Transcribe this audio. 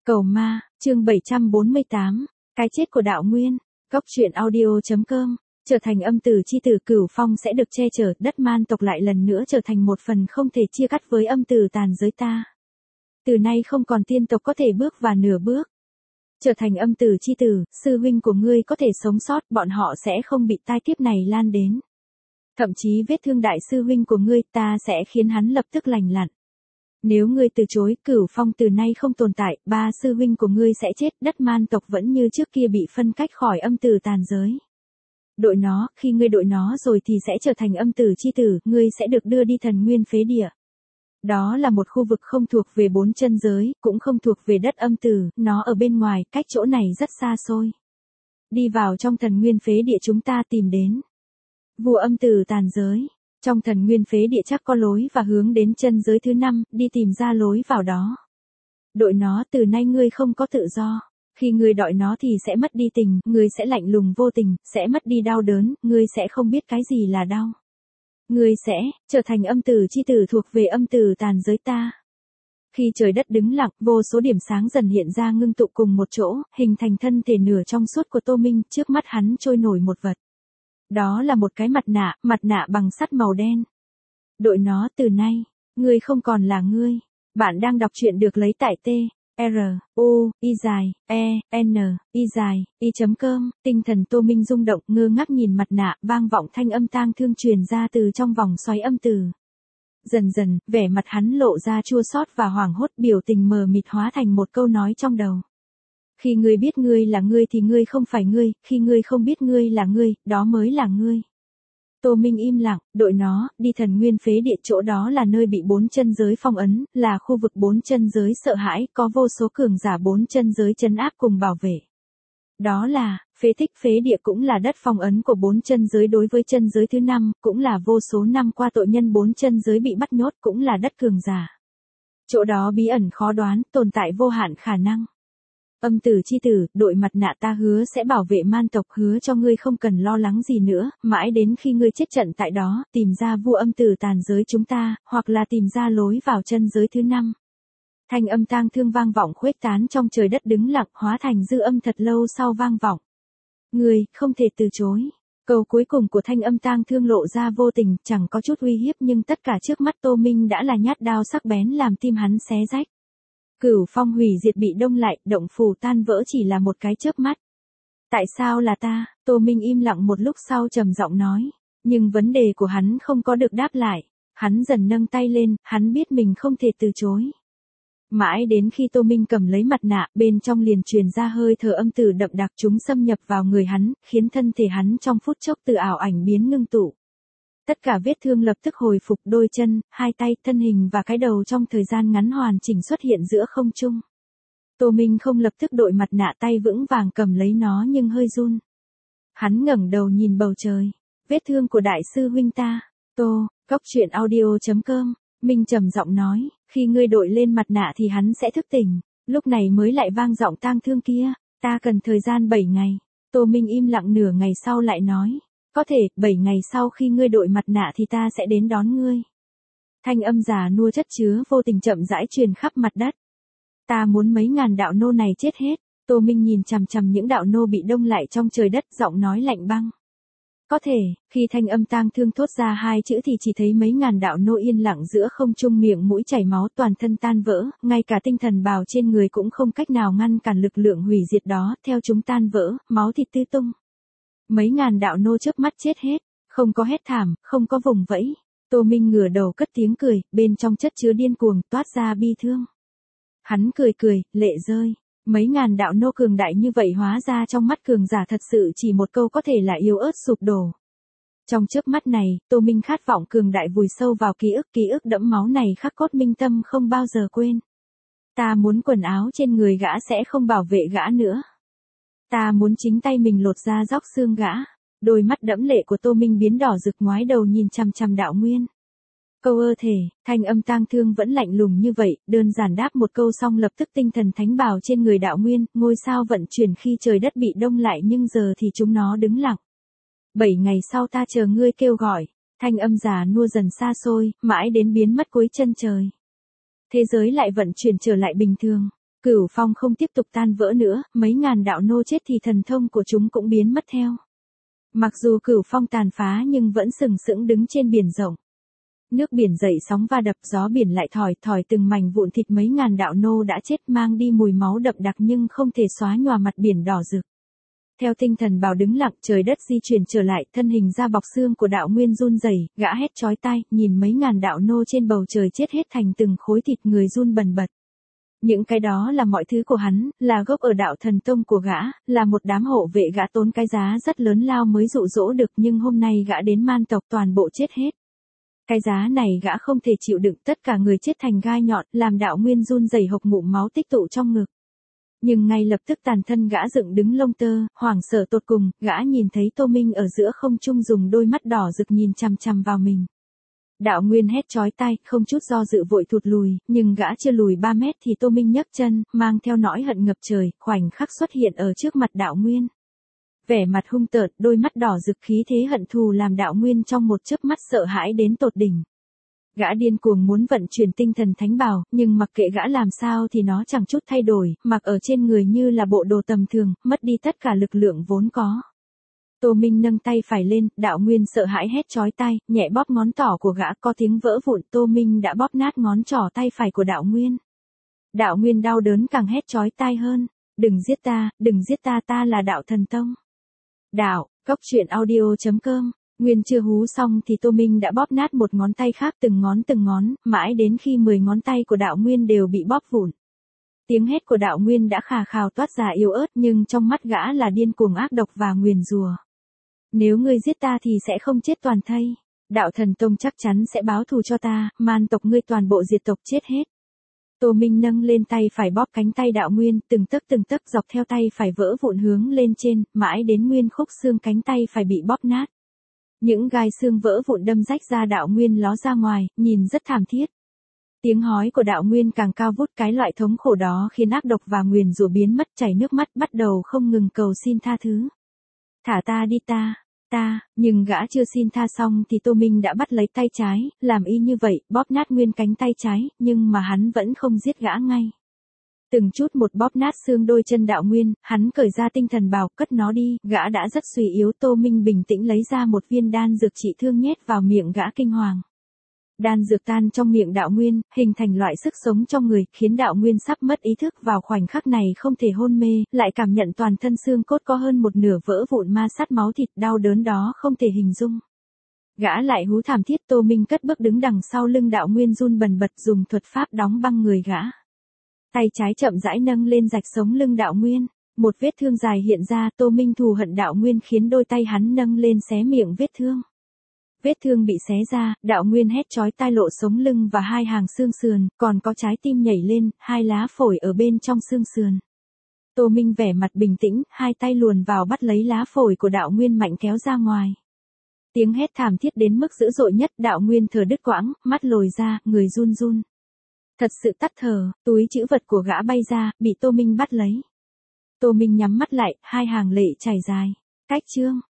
Cầu ma, chương 748, cái chết của đạo nguyên. Góc truyện audio.com. Trở thành âm tử chi tử, Cửu Phong sẽ được che chở, đất man tộc lại lần nữa trở thành một phần không thể chia cắt với âm tử tàn giới ta. Từ nay không còn tiên tộc có thể bước vào nửa bước. Trở thành âm tử chi tử, sư huynh của ngươi có thể sống sót, bọn họ sẽ không bị tai kiếp này lan đến. Thậm chí vết thương đại sư huynh của ngươi, ta sẽ khiến hắn lập tức lành lặn. Nếu ngươi từ chối, Cửu Phong từ nay không tồn tại, ba sư huynh của ngươi sẽ chết, đất man tộc vẫn như trước kia bị phân cách khỏi âm tử tàn giới. Đội nó, khi ngươi đội nó rồi thì sẽ trở thành âm tử chi tử, ngươi sẽ được đưa đi thần nguyên phế địa. Đó là một khu vực không thuộc về bốn chân giới, cũng không thuộc về đất âm tử, nó ở bên ngoài, cách chỗ này rất xa xôi. Đi vào trong thần nguyên phế địa chúng ta tìm đến vua âm tử tàn giới. Trong thần nguyên phế địa chắc có lối và hướng đến chân giới thứ 5, đi tìm ra lối vào đó. Đội nó, từ nay ngươi không có tự do. Khi ngươi đội nó thì sẽ mất đi tình, ngươi sẽ lạnh lùng vô tình, sẽ mất đi đau đớn, ngươi sẽ không biết cái gì là đau. Ngươi sẽ trở thành âm tử chi tử thuộc về âm tử tàn giới ta. Khi trời đất đứng lặng, vô số điểm sáng dần hiện ra ngưng tụ cùng một chỗ, hình thành thân thể nửa trong suốt của Tô Minh, trước mắt hắn trôi nổi một vật. Đó là một cái mặt nạ bằng sắt màu đen. Đội nó, từ nay, ngươi không còn là ngươi. Bạn đang đọc truyện được lấy tại t-r-u-i-e-n-i-i.com. Tinh thần Tô Minh rung động, ngơ ngác nhìn mặt nạ, vang vọng thanh âm tang thương truyền ra từ trong vòng xoáy âm tử. Dần dần, vẻ mặt hắn lộ ra chua xót và hoảng hốt, biểu tình mờ mịt hóa thành một câu nói trong đầu. Khi ngươi biết ngươi là ngươi thì ngươi không phải ngươi, khi ngươi không biết ngươi là ngươi, đó mới là ngươi. Tô Minh im lặng, đội nó, đi thần nguyên phế địa, chỗ đó là nơi bị bốn chân giới phong ấn, là khu vực bốn chân giới sợ hãi, có vô số cường giả bốn chân giới trấn áp cùng bảo vệ. Đó là, phế tích phế địa cũng là đất phong ấn của bốn chân giới đối với chân giới thứ 5, cũng là vô số năm qua tội nhân bốn chân giới bị bắt nhốt, cũng là đất cường giả. Chỗ đó bí ẩn khó đoán, tồn tại vô hạn khả năng. Âm tử chi tử, đội mặt nạ ta hứa sẽ bảo vệ man tộc, hứa cho ngươi không cần lo lắng gì nữa, mãi đến khi ngươi chết trận tại đó, tìm ra vua âm tử tàn giới chúng ta, hoặc là tìm ra lối vào chân giới thứ 5. Thanh âm tang thương vang vọng khuếch tán trong trời đất đứng lặng, hóa thành dư âm thật lâu sau vang vọng. Ngươi, không thể từ chối. Câu cuối cùng của thanh âm tang thương lộ ra vô tình, chẳng có chút uy hiếp nhưng tất cả trước mắt Tô Minh đã là nhát đao sắc bén làm tim hắn xé rách. Cửu Phong hủy diệt bị đông lại, động phủ tan vỡ chỉ là một cái chớp mắt. Tại sao là ta? Tô Minh im lặng một lúc sau trầm giọng nói. Nhưng vấn đề của hắn không có được đáp lại. Hắn dần nâng tay lên, hắn biết mình không thể từ chối. Mãi đến khi Tô Minh cầm lấy mặt nạ, bên trong liền truyền ra hơi thở âm tử đậm đặc, chúng xâm nhập vào người hắn, khiến thân thể hắn trong phút chốc từ ảo ảnh biến ngưng tụ. Tất cả vết thương lập tức hồi phục, đôi chân, hai tay, thân hình và cái đầu trong thời gian ngắn hoàn chỉnh xuất hiện giữa không trung. Tô Minh không lập tức đội mặt nạ, tay vững vàng cầm lấy nó nhưng hơi run. Hắn ngẩng đầu nhìn bầu trời. Vết thương của đại sư huynh ta. Góc truyện audio.com. Minh trầm giọng nói, khi ngươi đội lên mặt nạ thì hắn sẽ thức tỉnh. Lúc này mới lại vang giọng tang thương kia. Ta cần thời gian 7 ngày. Tô Minh im lặng nửa ngày sau lại nói. Có thể, 7 ngày sau khi ngươi đội mặt nạ thì ta sẽ đến đón ngươi. Thanh âm già nua chất chứa vô tình chậm rãi truyền khắp mặt đất. Ta muốn mấy ngàn đạo nô này chết hết. Tô Minh nhìn chằm chằm những đạo nô bị đông lại trong trời đất, giọng nói lạnh băng. Có thể, khi thanh âm tang thương thốt ra hai chữ thì chỉ thấy mấy ngàn đạo nô yên lặng giữa không trung, miệng mũi chảy máu, toàn thân tan vỡ, ngay cả tinh thần bào trên người cũng không cách nào ngăn cản lực lượng hủy diệt đó, theo chúng tan vỡ, máu thịt tứ tung. Mấy ngàn đạo nô chớp mắt chết hết, không có hét thảm, không có vùng vẫy. Tô Minh ngửa đầu cất tiếng cười, bên trong chất chứa điên cuồng, toát ra bi thương. Hắn cười, lệ rơi. Mấy ngàn đạo nô cường đại như vậy hóa ra trong mắt cường giả thật sự chỉ một câu có thể là yếu ớt sụp đổ. Trong chớp mắt này, Tô Minh khát vọng cường đại vùi sâu vào ký ức đẫm máu này khắc cốt minh tâm không bao giờ quên. Ta muốn quần áo trên người gã sẽ không bảo vệ gã nữa. Ta muốn chính tay mình lột ra róc xương gã. Đôi mắt đẫm lệ của Tô Minh biến đỏ rực, ngoái đầu nhìn chằm chằm đạo nguyên. Câu ơ thể, thanh âm tang thương vẫn lạnh lùng như vậy, đơn giản đáp một câu xong lập tức tinh thần thánh bào trên người đạo nguyên, ngôi sao vận chuyển khi trời đất bị đông lại nhưng giờ thì chúng nó đứng lặng. 7 ngày sau ta chờ ngươi kêu gọi, thanh âm già nua dần xa xôi, mãi đến biến mất cuối chân trời. Thế giới lại vận chuyển trở lại bình thường. Cửu phong không tiếp tục tan vỡ nữa, mấy ngàn đạo nô chết thì thần thông của chúng cũng biến mất theo. Mặc dù cửu phong tàn phá nhưng vẫn sừng sững đứng trên biển rộng. Nước biển dậy sóng va đập, gió biển lại thổi thổi từng mảnh vụn thịt mấy ngàn đạo nô đã chết, mang đi mùi máu đậm đặc nhưng không thể xóa nhòa mặt biển đỏ rực. Theo tinh thần bảo đứng lặng, trời đất di chuyển trở lại, thân hình da bọc xương của đạo nguyên run rẩy, gã hét chói tai, nhìn mấy ngàn đạo nô trên bầu trời chết hết thành từng khối thịt, người run bần bật. Những cái đó là mọi thứ của hắn, là gốc ở đạo thần tông của gã, là một đám hộ vệ gã tốn cái giá rất lớn lao mới dụ dỗ được, nhưng hôm nay gã đến man tộc toàn bộ chết hết. Cái giá này gã không thể chịu đựng, tất cả người chết thành gai nhọn, làm đạo nguyên run rẩy hộc ngụm máu tích tụ trong ngực. Nhưng ngay lập tức toàn thân gã dựng đứng lông tơ, hoảng sợ tột cùng, gã nhìn thấy Tô Minh ở giữa không trung dùng đôi mắt đỏ rực nhìn chằm chằm vào mình. Đạo Nguyên hét chói tai, không chút do dự vội thụt lùi, nhưng gã chưa lùi 3 mét thì Tô Minh nhấc chân, mang theo nỗi hận ngập trời, khoảnh khắc xuất hiện ở trước mặt Đạo Nguyên. Vẻ mặt hung tợn, đôi mắt đỏ rực khí thế hận thù làm Đạo Nguyên trong một chớp mắt sợ hãi đến tột đỉnh. Gã điên cuồng muốn vận chuyển tinh thần thánh bào, nhưng mặc kệ gã làm sao thì nó chẳng chút thay đổi, mặc ở trên người như là bộ đồ tầm thường, mất đi tất cả lực lượng vốn có. Tô Minh nâng tay phải lên, Đạo Nguyên sợ hãi hét chói tai, nhẹ bóp ngón trỏ của gã, có tiếng vỡ vụn, Tô Minh đã bóp nát ngón trỏ tay phải của Đạo Nguyên. Đạo Nguyên đau đớn càng hét chói tai hơn, đừng giết ta, ta là đạo thần tông. Đạo, Cốc Truyện Audio.com. Nguyên chưa hú xong thì Tô Minh đã bóp nát một ngón tay khác, từng ngón, mãi đến khi 10 ngón tay của Đạo Nguyên đều bị bóp vụn. Tiếng hét của Đạo Nguyên đã khà khào toát ra yếu ớt, nhưng trong mắt gã là điên cuồng ác độc và nguyền rủa. Nếu ngươi giết ta thì sẽ không chết toàn thây. Đạo thần tông chắc chắn sẽ báo thù cho ta, man tộc ngươi toàn bộ diệt tộc chết hết. Tô Minh nâng lên tay phải bóp cánh tay Đạo Nguyên, từng tấc dọc theo tay phải vỡ vụn hướng lên trên, mãi đến nguyên khúc xương cánh tay phải bị bóp nát. Những gai xương vỡ vụn đâm rách ra Đạo Nguyên ló ra ngoài, nhìn rất thảm thiết. Tiếng hói của Đạo Nguyên càng cao vút, cái loại thống khổ đó khiến ác độc và nguyền rủa biến mất, chảy nước mắt bắt đầu không ngừng cầu xin tha thứ. Thả ta đi nhưng gã chưa xin tha xong thì Tô Minh đã bắt lấy tay trái, làm y như vậy, bóp nát nguyên cánh tay trái, nhưng mà hắn vẫn không giết gã ngay. Từng chút một bóp nát xương đôi chân Đạo Nguyên, hắn cởi ra tinh thần bào, cất nó đi, gã đã rất suy yếu. Tô Minh bình tĩnh lấy ra một viên đan dược trị thương nhét vào miệng gã kinh hoàng. Đan dược tan trong miệng Đạo Nguyên, hình thành loại sức sống trong người, khiến Đạo Nguyên sắp mất ý thức, vào khoảnh khắc này không thể hôn mê, lại cảm nhận toàn thân xương cốt có hơn một nửa vỡ vụn ma sát máu thịt, đau đớn đó không thể hình dung. Gã lại hú thảm thiết. Tô Minh cất bước đứng đằng sau lưng Đạo Nguyên run bần bật, dùng thuật pháp đóng băng người gã. Tay trái chậm rãi nâng lên rạch sống lưng Đạo Nguyên, một vết thương dài hiện ra. Tô Minh thù hận Đạo Nguyên khiến đôi tay hắn nâng lên xé miệng vết thương. Vết thương bị xé ra, Đạo Nguyên hét chói tai lộ sống lưng và hai hàng xương sườn, còn có trái tim nhảy lên, hai lá phổi ở bên trong xương sườn. Tô Minh vẻ mặt bình tĩnh, hai tay luồn vào bắt lấy lá phổi của Đạo Nguyên mạnh kéo ra ngoài. Tiếng hét thảm thiết đến mức dữ dội nhất, Đạo Nguyên thở đứt quãng, mắt lồi ra, người run run. Thật sự tắt thở, túi trữ vật của gã bay ra, bị Tô Minh bắt lấy. Tô Minh nhắm mắt lại, hai hàng lệ chảy dài. Cách chương